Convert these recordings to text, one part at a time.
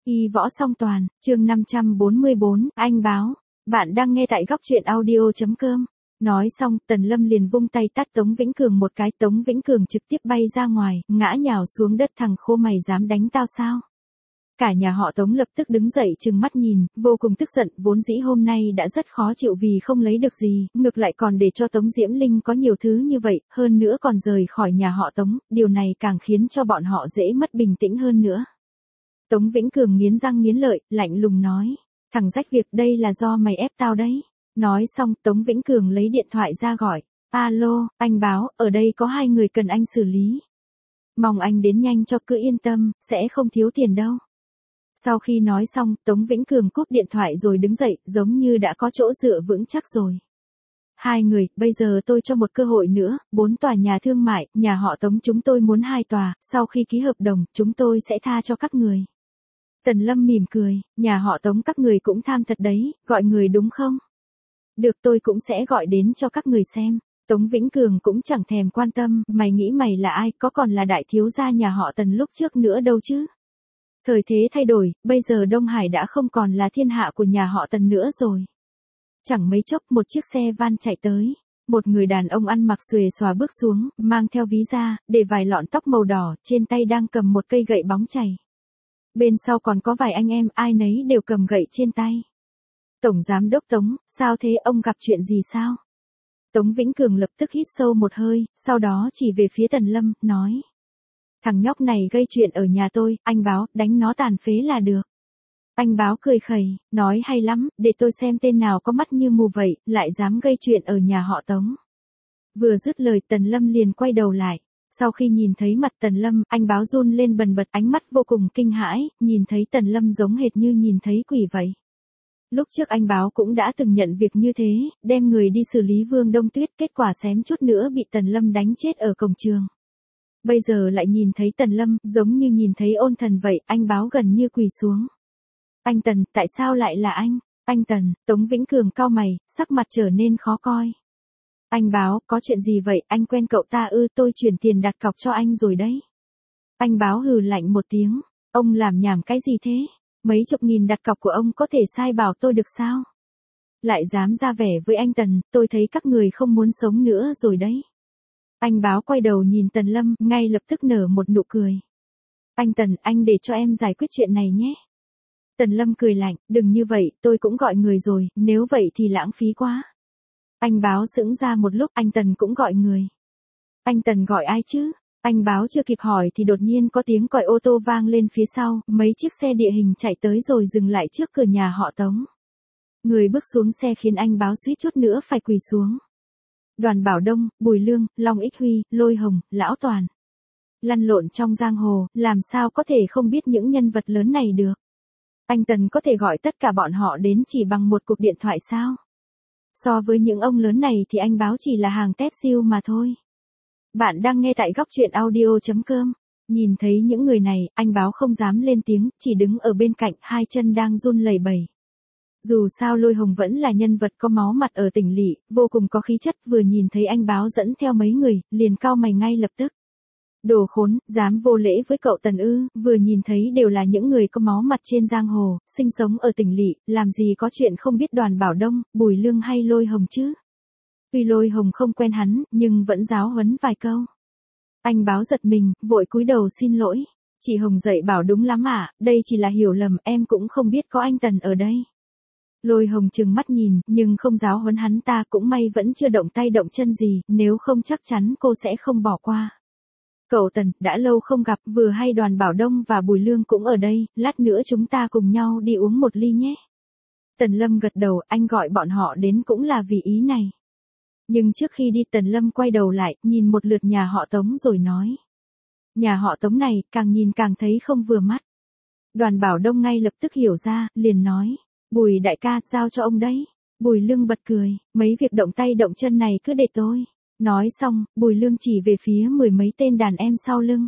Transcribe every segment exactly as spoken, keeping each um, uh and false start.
Y võ song toàn, chương năm trăm bốn mươi bốn, anh báo. Bạn đang nghe tại góc truyện audio chấm com. Nói xong, Tần Lâm liền vung tay tát Tống Vĩnh Cường một cái, Tống Vĩnh Cường trực tiếp bay ra ngoài, ngã nhào xuống đất. Thằng khô mày dám đánh tao sao? Cả nhà họ Tống lập tức đứng dậy trừng mắt nhìn, vô cùng tức giận, vốn dĩ hôm nay đã rất khó chịu vì không lấy được gì, ngược lại còn để cho Tống Diễm Linh có nhiều thứ như vậy, hơn nữa còn rời khỏi nhà họ Tống, điều này càng khiến cho bọn họ dễ mất bình tĩnh hơn nữa. Tống Vĩnh Cường nghiến răng nghiến lợi, lạnh lùng nói, thằng rách việc, đây là do mày ép tao đấy. Nói xong, Tống Vĩnh Cường lấy điện thoại ra gọi, alo, anh báo, ở đây có hai người cần anh xử lý. Mong anh đến nhanh cho, cứ yên tâm, sẽ không thiếu tiền đâu. Sau khi nói xong, Tống Vĩnh Cường cúp điện thoại rồi đứng dậy, giống như đã có chỗ dựa vững chắc rồi. Hai người, bây giờ tôi cho một cơ hội nữa, bốn tòa nhà thương mại, nhà họ Tống chúng tôi muốn hai tòa, sau khi ký hợp đồng, chúng tôi sẽ tha cho các người. Tần Lâm mỉm cười, nhà họ Tống các người cũng tham thật đấy, gọi người đúng không? Được, tôi cũng sẽ gọi đến cho các người xem. Tống Vĩnh Cường cũng chẳng thèm quan tâm, mày nghĩ mày là ai, có còn là đại thiếu gia nhà họ Tần lúc trước nữa đâu chứ? Thời thế thay đổi, bây giờ Đông Hải đã không còn là thiên hạ của nhà họ Tần nữa rồi. Chẳng mấy chốc một chiếc xe van chạy tới. Một người đàn ông ăn mặc xuề xòa bước xuống, mang theo ví da, để vài lọn tóc màu đỏ, trên tay đang cầm một cây gậy bóng chày. Bên sau còn có vài anh em, ai nấy đều cầm gậy trên tay. Tổng giám đốc Tống, sao thế, ông gặp chuyện gì sao? Tống Vĩnh Cường lập tức hít sâu một hơi, sau đó chỉ về phía Tần Lâm, nói. Thằng nhóc này gây chuyện ở nhà tôi, anh báo, đánh nó tàn phế là được. Anh báo cười khẩy, nói hay lắm, để tôi xem tên nào có mắt như mù vậy, lại dám gây chuyện ở nhà họ Tống. Vừa dứt lời, Tần Lâm liền quay đầu lại. Sau khi nhìn thấy mặt Tần Lâm, anh báo run lên bần bật, ánh mắt vô cùng kinh hãi, nhìn thấy Tần Lâm giống hệt như nhìn thấy quỷ vậy. Lúc trước anh báo cũng đã từng nhận việc như thế, đem người đi xử lý Vương Đông Tuyết, kết quả xém chút nữa bị Tần Lâm đánh chết ở cổng trường. Bây giờ lại nhìn thấy Tần Lâm, giống như nhìn thấy ôn thần vậy, anh báo gần như quỳ xuống. Anh Tần, tại sao lại là anh? Anh Tần, Tống Vĩnh Cường cau mày, sắc mặt trở nên khó coi. Anh báo, có chuyện gì vậy, anh quen cậu ta ư? Tôi chuyển tiền đặt cọc cho anh rồi đấy. Anh báo hừ lạnh một tiếng, ông làm nhảm cái gì thế? Mấy chục nghìn đặt cọc của ông có thể sai bảo tôi được sao? Lại dám ra vẻ với anh Tần, tôi thấy các người không muốn sống nữa rồi đấy. Anh báo quay đầu nhìn Tần Lâm, ngay lập tức nở một nụ cười. Anh Tần, anh để cho em giải quyết chuyện này nhé. Tần Lâm cười lạnh, đừng như vậy, tôi cũng gọi người rồi, nếu vậy thì lãng phí quá. Anh báo sững ra một lúc, anh Tần cũng gọi người. Anh Tần gọi ai chứ? Anh báo chưa kịp hỏi thì đột nhiên có tiếng còi ô tô vang lên phía sau, mấy chiếc xe địa hình chạy tới rồi dừng lại trước cửa nhà họ Tống. Người bước xuống xe khiến anh báo suýt chút nữa phải quỳ xuống. Đoàn Bảo Đông, Bùi Lương, Long Ích Huy, Lôi Hồng, Lão Toàn. Lăn lộn trong giang hồ, làm sao có thể không biết những nhân vật lớn này được. Anh Tần có thể gọi tất cả bọn họ đến chỉ bằng một cuộc điện thoại sao? So với những ông lớn này thì anh báo chỉ là hàng tép siêu mà thôi. Bạn đang nghe tại góc truyện audio chấm com. Nhìn thấy những người này, anh báo không dám lên tiếng, chỉ đứng ở bên cạnh, hai chân đang run lẩy bẩy. Dù sao Lôi Hồng vẫn là nhân vật có máu mặt ở tỉnh lỵ, vô cùng có khí chất, vừa nhìn thấy anh báo dẫn theo mấy người, liền cau mày ngay lập tức. Đồ khốn, dám vô lễ với cậu Tần ư? Vừa nhìn thấy đều là những người có máu mặt trên giang hồ, sinh sống ở tỉnh lỵ, làm gì có chuyện không biết Đoàn Bảo Đông, Bùi Lương hay Lôi Hồng chứ? Tuy Lôi Hồng không quen hắn, nhưng vẫn giáo huấn vài câu. Anh báo giật mình, vội cúi đầu xin lỗi. Chị Hồng dạy bảo đúng lắm ạ, à, đây chỉ là hiểu lầm, em cũng không biết có anh Tần ở đây. Lôi Hồng trừng mắt nhìn, nhưng không giáo huấn hắn ta, cũng may vẫn chưa động tay động chân gì, nếu không chắc chắn cô sẽ không bỏ qua. Cậu Tần, đã lâu không gặp, vừa hay Đoàn Bảo Đông và Bùi Lương cũng ở đây, lát nữa chúng ta cùng nhau đi uống một ly nhé. Tần Lâm gật đầu, anh gọi bọn họ đến cũng là vì ý này. Nhưng trước khi đi Tần Lâm quay đầu lại, nhìn một lượt nhà họ Tống rồi nói. Nhà họ Tống này, càng nhìn càng thấy không vừa mắt. Đoàn Bảo Đông ngay lập tức hiểu ra, liền nói. Bùi đại ca, giao cho ông đấy. Bùi Lương bật cười, mấy việc động tay động chân này cứ để tôi. Nói xong, Bùi Lương chỉ về phía mười mấy tên đàn em sau lưng.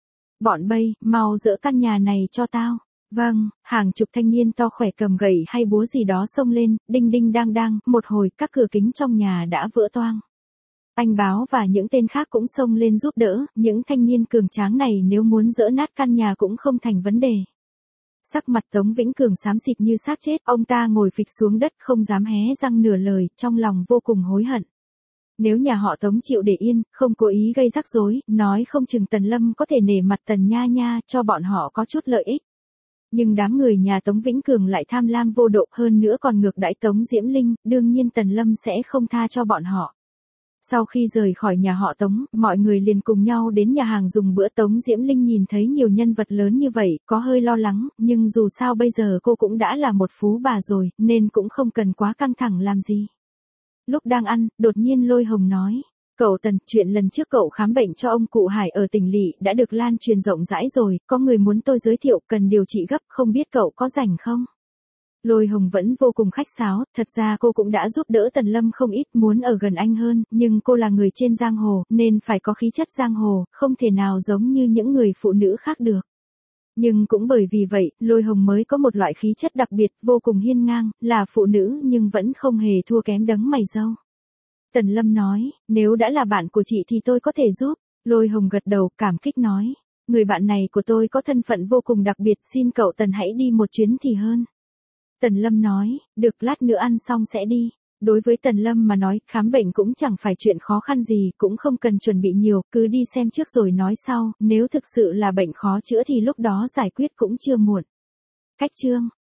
Bọn bay, mau dỡ căn nhà này cho tao. Vâng, hàng chục thanh niên to khỏe cầm gậy hay búa gì đó xông lên, đinh đinh đang đang, một hồi các cửa kính trong nhà đã vỡ toang. Anh báo và những tên khác cũng xông lên giúp đỡ, những thanh niên cường tráng này nếu muốn dỡ nát căn nhà cũng không thành vấn đề. Sắc mặt Tống Vĩnh Cường xám xịt như xác chết, ông ta ngồi phịch xuống đất không dám hé răng nửa lời, trong lòng vô cùng hối hận. Nếu nhà họ Tống chịu để yên, không cố ý gây rắc rối, nói không chừng Tần Lâm có thể nể mặt Tần Nha Nha, cho bọn họ có chút lợi ích. Nhưng đám người nhà Tống Vĩnh Cường lại tham lam vô độ, hơn nữa còn ngược đãi Tống Diễm Linh, đương nhiên Tần Lâm sẽ không tha cho bọn họ. Sau khi rời khỏi nhà họ Tống, mọi người liền cùng nhau đến nhà hàng dùng bữa. Tống Diễm Linh nhìn thấy nhiều nhân vật lớn như vậy, có hơi lo lắng, nhưng dù sao bây giờ cô cũng đã là một phú bà rồi, nên cũng không cần quá căng thẳng làm gì. Lúc đang ăn, đột nhiên Lôi Hồng nói, cậu Tần, chuyện lần trước cậu khám bệnh cho ông cụ Hải ở tỉnh lỵ đã được lan truyền rộng rãi rồi, có người muốn tôi giới thiệu, cần điều trị gấp, không biết cậu có rảnh không? Lôi Hồng vẫn vô cùng khách sáo, thật ra cô cũng đã giúp đỡ Tần Lâm không ít, muốn ở gần anh hơn, nhưng cô là người trên giang hồ, nên phải có khí chất giang hồ, không thể nào giống như những người phụ nữ khác được. Nhưng cũng bởi vì vậy, Lôi Hồng mới có một loại khí chất đặc biệt, vô cùng hiên ngang, là phụ nữ nhưng vẫn không hề thua kém đấng mày râu. Tần Lâm nói, nếu đã là bạn của chị thì tôi có thể giúp. Lôi Hồng gật đầu, cảm kích nói, người bạn này của tôi có thân phận vô cùng đặc biệt, xin cậu Tần hãy đi một chuyến thì hơn. Tần Lâm nói, được, lát nữa ăn xong sẽ đi. Đối với Tần Lâm mà nói, khám bệnh cũng chẳng phải chuyện khó khăn gì, cũng không cần chuẩn bị nhiều, cứ đi xem trước rồi nói sau, nếu thực sự là bệnh khó chữa thì lúc đó giải quyết cũng chưa muộn. Cách chương